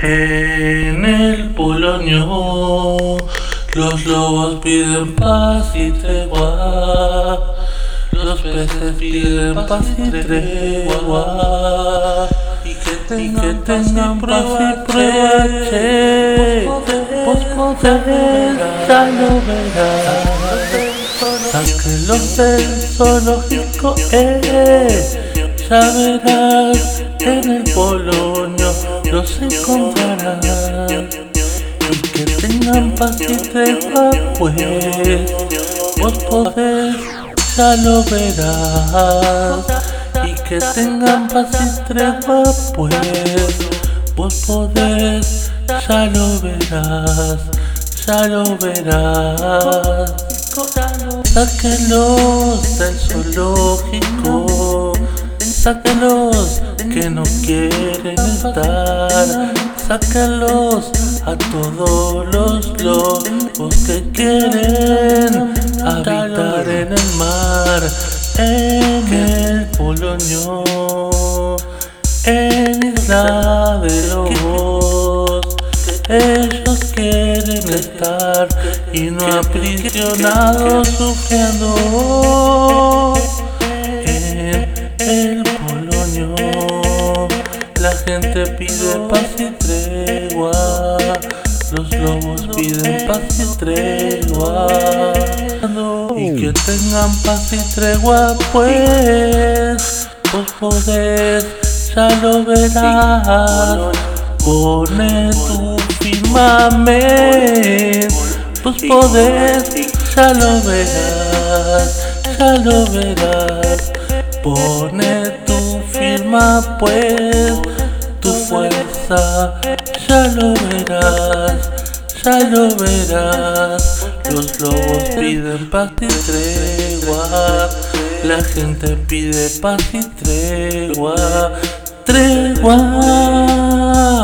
En el Polonio los lobos piden paz y tregua, los peces piden paz y tregua, y que tengan paz y prueba, che, vos podés, ya lo verás. Sáquenlos del zoológico, ya verás, en el Polonio los encontrarás. Y que tengan paz y tregua, pues vos podés, ya lo verás. Y que tengan paz y tregua, pues vos podés, ya lo verás, ya lo verás. Sáquenlos del zoológico, sáquenlos que no quieren estar, sáquenlos a todos los lobos que quieren habitar en el mar, en el Polonio, en Isla de Lobos. Ellos quieren estar y no aprisionados sufriendo. En el Polonio la gente pide paz y tregua, los lobos piden paz y tregua. Y que tengan paz y tregua, pues vos podés, ya lo verás. Pone tu firmamento, vos podés, ya lo verás, ya lo verás. Pone tu firma, pues, tu fuerza, ya lo verás, ya lo verás. Los lobos piden paz y tregua, la gente pide paz y tregua, tregua.